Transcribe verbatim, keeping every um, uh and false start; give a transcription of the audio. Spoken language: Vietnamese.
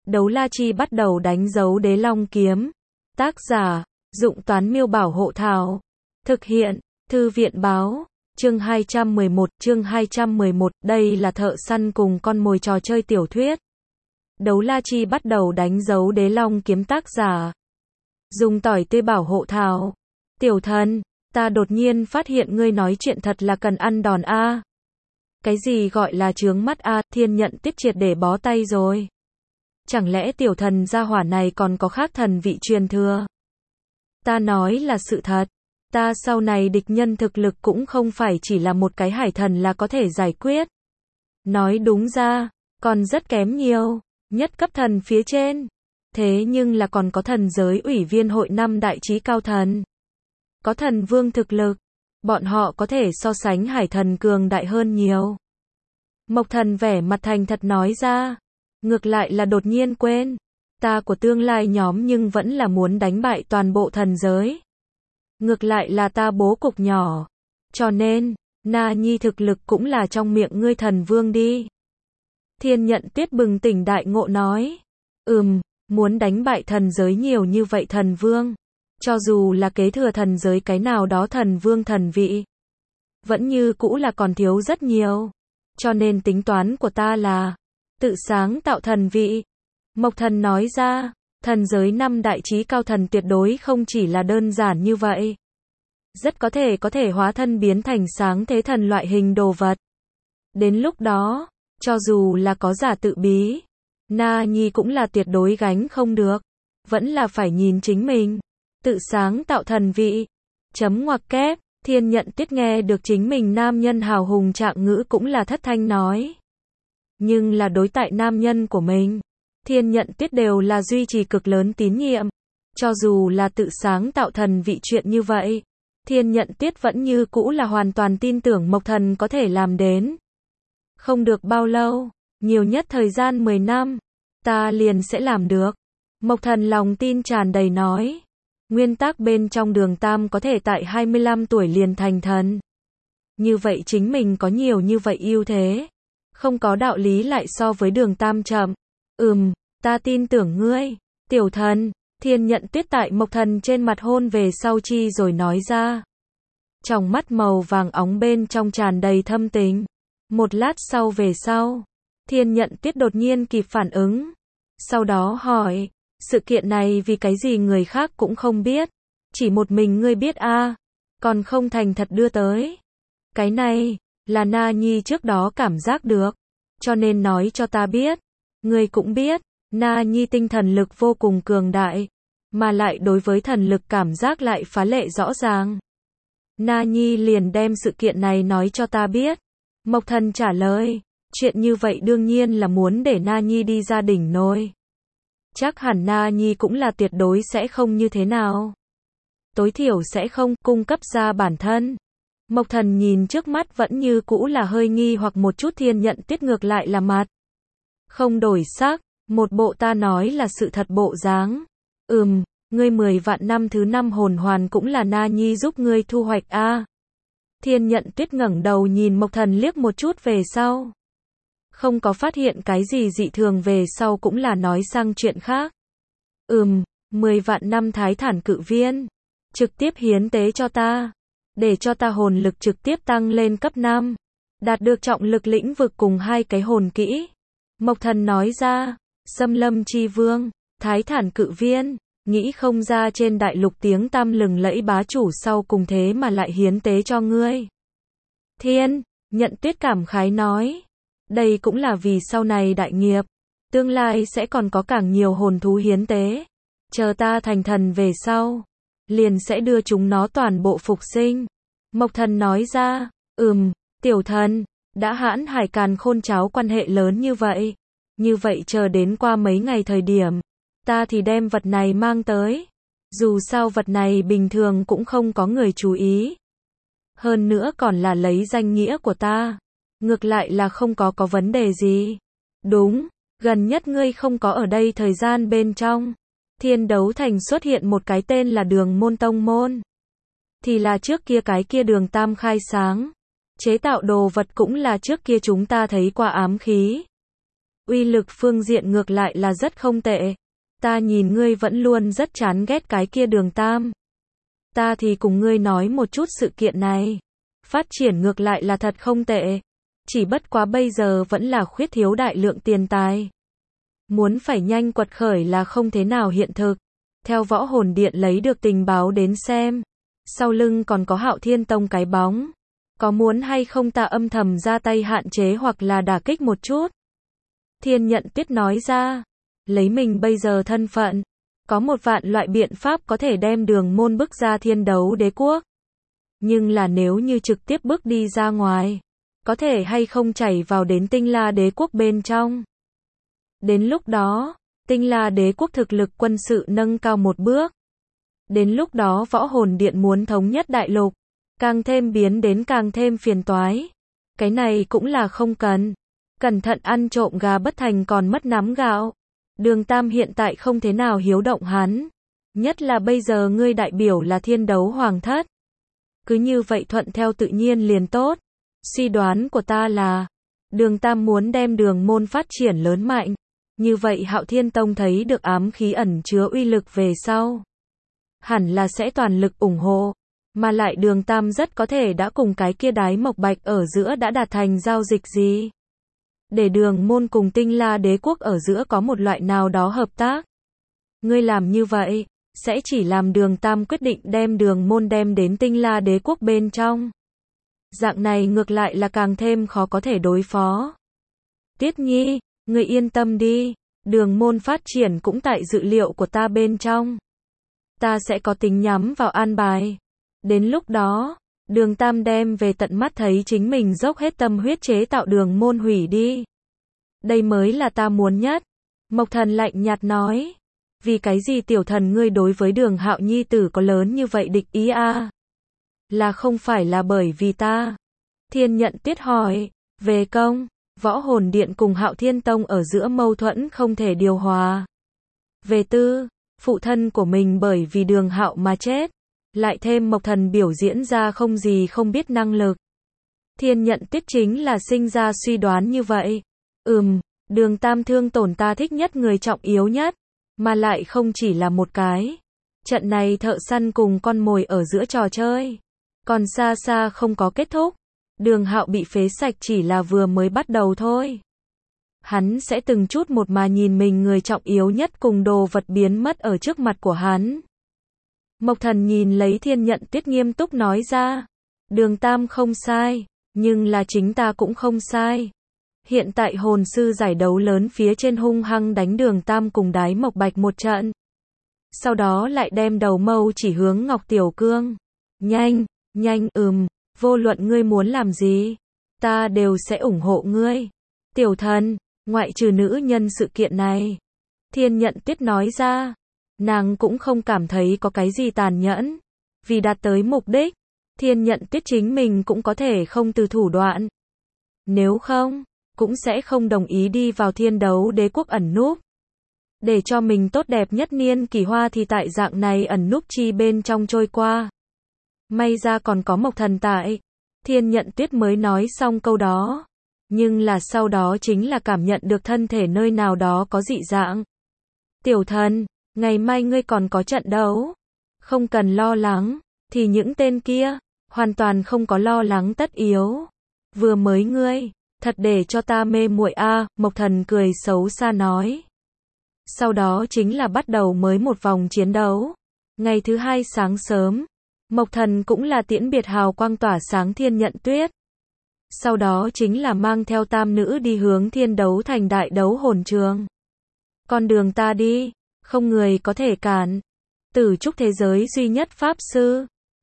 Đấu la chi bắt đầu đánh dấu đế long kiếm. Tác giả, Dụng Toán Miêu Bảo Hộ Thảo. Thực hiện, Thư viện Báo. Chương hai trăm mười một, chương hai trăm mười một, đây là thợ săn cùng con mồi trò chơi tiểu thuyết. Đấu la chi bắt đầu đánh dấu đế long kiếm. Tác giả, Dùng tỏi tươi bảo hộ thảo. Tiểu thần, ta đột nhiên phát hiện ngươi nói chuyện thật là cần ăn đòn a. Cái gì gọi là chướng mắt a? Thiên Nhận Tiết triệt để bó tay rồi. Chẳng lẽ tiểu thần gia hỏa này còn có khác thần vị truyền thừa? Ta nói là sự thật. Ta sau này địch nhân thực lực cũng không phải chỉ là một cái hải thần là có thể giải quyết. Nói đúng ra, còn rất kém nhiều. Nhất cấp thần phía trên. Thế nhưng là còn có thần giới ủy viên hội năm đại trí cao thần. Có thần vương thực lực. Bọn họ có thể so sánh hải thần cường đại hơn nhiều. Mộc thần vẻ mặt thành thật nói ra. Ngược lại là đột nhiên quên. Ta của tương lai nhóm nhưng vẫn là muốn đánh bại toàn bộ thần giới. Ngược lại là ta bố cục nhỏ. Cho nên, Na Nhi thực lực cũng là trong miệng ngươi thần vương đi. Thiên Nhận Tiết bừng tỉnh đại ngộ nói. Ừm, muốn đánh bại thần giới nhiều như vậy thần vương. Cho dù là kế thừa thần giới cái nào đó thần vương thần vị. Vẫn như cũ là còn thiếu rất nhiều. Cho nên tính toán của ta là tự sáng tạo thần vị. Mộc thần nói ra, thần giới năm đại trí cao thần tuyệt đối không chỉ là đơn giản như vậy. Rất có thể có thể hóa thân biến thành sáng thế thần loại hình đồ vật. Đến lúc đó, cho dù là có giả tự bí, Na Nhi cũng là tuyệt đối gánh không được. Vẫn là phải nhìn chính mình. Tự sáng tạo thần vị. Chấm ngoặc kép, Thiên Nhận Tiết nghe được chính mình nam nhân hào hùng trạng ngữ cũng là thất thanh nói. Nhưng là đối tại nam nhân của mình. Thiên Nhận Tiết đều là duy trì cực lớn tín nhiệm. Cho dù là tự sáng tạo thần vị chuyện như vậy. Thiên Nhận Tiết vẫn như cũ là hoàn toàn tin tưởng Mộc thần có thể làm đến. Không được bao lâu, nhiều nhất thời gian mười năm. Ta liền sẽ làm được. Mộc thần lòng tin tràn đầy nói. Nguyên tắc bên trong Đường Tam có thể tại hai mươi lăm tuổi liền thành thần. Như vậy chính mình có nhiều như vậy ưu thế. Không có đạo lý lại so với Đường Tam chậm. Ừm, ta tin tưởng ngươi. Tiểu thần, Thiên Nhận Tiết tại Mộc thần trên mặt hôn về sau chi rồi nói ra. Trong mắt màu vàng óng bên trong tràn đầy thâm tình. Một lát sau về sau, Thiên Nhận Tiết đột nhiên kịp phản ứng. Sau đó hỏi, sự kiện này vì cái gì người khác cũng không biết. Chỉ một mình ngươi biết a, à, còn không thành thật đưa tới. Cái này, là Na Nhi trước đó cảm giác được. Cho nên nói cho ta biết. Ngươi cũng biết, Na Nhi tinh thần lực vô cùng cường đại. Mà lại đối với thần lực cảm giác lại phá lệ rõ ràng. Na Nhi liền đem sự kiện này nói cho ta biết. Mộc thần trả lời. Chuyện như vậy đương nhiên là muốn để Na Nhi đi ra đỉnh nôi. Chắc hẳn Na Nhi cũng là tuyệt đối sẽ không như thế nào. Tối thiểu sẽ không cung cấp ra bản thân. Mộc thần nhìn trước mắt vẫn như cũ là hơi nghi hoặc một chút. Thiên Nhận Tiết ngược lại là mặt không đổi sắc, một bộ ta nói là sự thật bộ dáng. Ừm, ngươi mười vạn năm thứ năm hồn hoàn cũng là Na Nhi giúp ngươi thu hoạch a. À. Thiên Nhận Tiết ngẩng đầu nhìn Mộc thần liếc một chút về sau. Không có phát hiện cái gì dị thường về sau cũng là nói sang chuyện khác. Ừm, mười vạn năm thái thản cự viên. Trực tiếp hiến tế cho ta. Để cho ta hồn lực trực tiếp tăng lên cấp năm. Đạt được trọng lực lĩnh vực cùng hai cái hồn kỹ. Mộc thần nói ra, Xâm Lâm Chi Vương, thái thản cự viên. Nghĩ không ra trên đại lục tiếng tăm lừng lẫy bá chủ sau cùng thế mà lại hiến tế cho ngươi. Thiên Nhận Tiết cảm khái nói. Đây cũng là vì sau này đại nghiệp. Tương lai sẽ còn có càng nhiều hồn thú hiến tế. Chờ ta thành thần về sau. Liền sẽ đưa chúng nó toàn bộ phục sinh. Mộc thần nói ra. Ừm, tiểu thần. Đã hãn hải càn khôn cháo quan hệ lớn như vậy. Như vậy chờ đến qua mấy ngày thời điểm. Ta thì đem vật này mang tới. Dù sao vật này bình thường cũng không có người chú ý. Hơn nữa còn là lấy danh nghĩa của ta. Ngược lại là không có có vấn đề gì. Đúng, gần nhất ngươi không có ở đây thời gian bên trong. Thiên Đấu Thành xuất hiện một cái tên là Đường Môn Tông Môn. Thì là trước kia cái kia Đường Tam khai sáng. Chế tạo đồ vật cũng là trước kia chúng ta thấy qua ám khí. Uy lực phương diện ngược lại là rất không tệ. Ta nhìn ngươi vẫn luôn rất chán ghét cái kia Đường Tam. Ta thì cùng ngươi nói một chút sự kiện này. Phát triển ngược lại là thật không tệ. Chỉ bất quá bây giờ vẫn là khuyết thiếu đại lượng tiền tài. Muốn phải nhanh quật khởi là không thế nào hiện thực. Theo Võ Hồn Điện lấy được tình báo đến xem. Sau lưng còn có Hạo Thiên Tông cái bóng. Có muốn hay không ta âm thầm ra tay hạn chế hoặc là đả kích một chút? Thiên Nhận Tuyết nói ra. Lấy mình bây giờ thân phận. Có một vạn loại biện pháp có thể đem Đường Môn bức ra Thiên Đấu Đế Quốc. Nhưng là nếu như trực tiếp bước đi ra ngoài. Có thể hay không chảy vào đến Tinh La Đế Quốc bên trong. Đến lúc đó, Tinh La Đế Quốc thực lực quân sự nâng cao một bước. Đến lúc đó Võ Hồn Điện muốn thống nhất đại lục. Càng thêm biến đến càng thêm phiền toái. Cái này cũng là không cần. Cẩn thận ăn trộm gà bất thành còn mất nắm gạo. Đường Tam hiện tại không thế nào hiếu động hắn. Nhất là bây giờ ngươi đại biểu là Thiên Đấu Hoàng thất. Cứ như vậy thuận theo tự nhiên liền tốt. Suy đoán của ta là, Đường Tam muốn đem Đường Môn phát triển lớn mạnh. Như vậy Hạo Thiên Tông thấy được ám khí ẩn chứa uy lực về sau. Hẳn là sẽ toàn lực ủng hộ. Mà lại Đường Tam rất có thể đã cùng cái kia Đái Mộc Bạch ở giữa đã đạt thành giao dịch gì. Để Đường Môn cùng Tinh La Đế Quốc ở giữa có một loại nào đó hợp tác. Ngươi làm như vậy, sẽ chỉ làm Đường Tam quyết định đem Đường Môn đem đến Tinh La Đế Quốc bên trong. Dạng này ngược lại là càng thêm khó có thể đối phó. Tiết Nhi, ngươi yên tâm đi, Đường Môn phát triển cũng tại dự liệu của ta bên trong. Ta sẽ có tính nhắm vào an bài. Đến lúc đó, Đường Tam đem về tận mắt thấy chính mình dốc hết tâm huyết chế tạo Đường Môn hủy đi. Đây mới là ta muốn nhất. Mộc Thần lạnh nhạt nói. Vì cái gì tiểu thần ngươi đối với Đường Hạo nhi tử có lớn như vậy địch ý a? À? Là không phải là bởi vì ta? Thiên Nhận Tuyết hỏi. Về công, Võ Hồn Điện cùng Hạo Thiên Tông ở giữa mâu thuẫn không thể điều hòa. Về tư, phụ thân của mình bởi vì Đường Hạo mà chết. Lại thêm Mộc Thần biểu diễn ra không gì không biết năng lực. Thiên Nhận Tuyết chính là sinh ra suy đoán như vậy. Ừm, Đường Tam thương tổn ta thích nhất người trọng yếu nhất. Mà lại không chỉ là một cái. Trận này thợ săn cùng con mồi ở giữa trò chơi. Còn xa xa không có kết thúc. Đường Hạo bị phế sạch chỉ là vừa mới bắt đầu thôi. Hắn sẽ từng chút một mà nhìn mình người trọng yếu nhất cùng đồ vật biến mất ở trước mặt của hắn. Mộc Thần nhìn lấy Thiên Nhận Tuyết nghiêm túc nói ra. Đường Tam không sai, nhưng là chính ta cũng không sai. Hiện tại hồn sư giải đấu lớn phía trên hung hăng đánh Đường Tam cùng Đái Mộc Bạch một trận. Sau đó lại đem đầu mâu chỉ hướng Ngọc Tiểu Cương. Nhanh, nhanh ừm, vô luận ngươi muốn làm gì, ta đều sẽ ủng hộ ngươi. Tiểu thần, ngoại trừ nữ nhân sự kiện này. Thiên Nhận Tuyết nói ra. Nàng cũng không cảm thấy có cái gì tàn nhẫn. Vì đạt tới mục đích, Thiên Nhận Tuyết chính mình cũng có thể không từ thủ đoạn. Nếu không, cũng sẽ không đồng ý đi vào Thiên Đấu Đế Quốc ẩn núp. Để cho mình tốt đẹp nhất niên kỳ hoa thì tại dạng này ẩn núp chi bên trong trôi qua. May ra còn có Mộc Thần tại. Thiên Nhận Tuyết mới nói xong câu đó. Nhưng là sau đó chính là cảm nhận được thân thể nơi nào đó có dị dạng. Tiểu thần, ngày mai ngươi còn có trận đấu. Không cần lo lắng, thì những tên kia, hoàn toàn không có lo lắng tất yếu. Vừa mới ngươi, thật để cho ta mê muội a, à, Mộc Thần cười xấu xa nói. Sau đó chính là bắt đầu mới một vòng chiến đấu. Ngày thứ hai sáng sớm, Mộc Thần cũng là tiễn biệt hào quang tỏa sáng Thiên Nhận Tuyết. Sau đó chính là mang theo tam nữ đi hướng Thiên Đấu Thành đại đấu hồn trường. Con đường ta đi, không người có thể cản. Tử trúc thế giới duy nhất pháp sư.